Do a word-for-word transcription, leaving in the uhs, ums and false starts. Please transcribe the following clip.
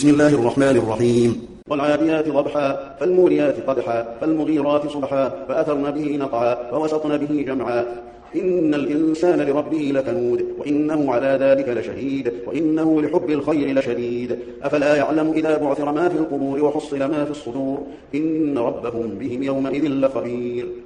بسم الله الرحمن الرحيم. والعاديات ضبحا فالموريات قدحا فالمغيرات صبحا فأثرن به نقعا فوسطن به جمعا إن الإنسان لربه لكنود وإنه على ذلك لشهيد وإنه لحب الخير لشديد أفلا يعلم إذا بعثر ما في القبور وحصل ما في الصدور إن ربهم بهم يومئذ لخبير.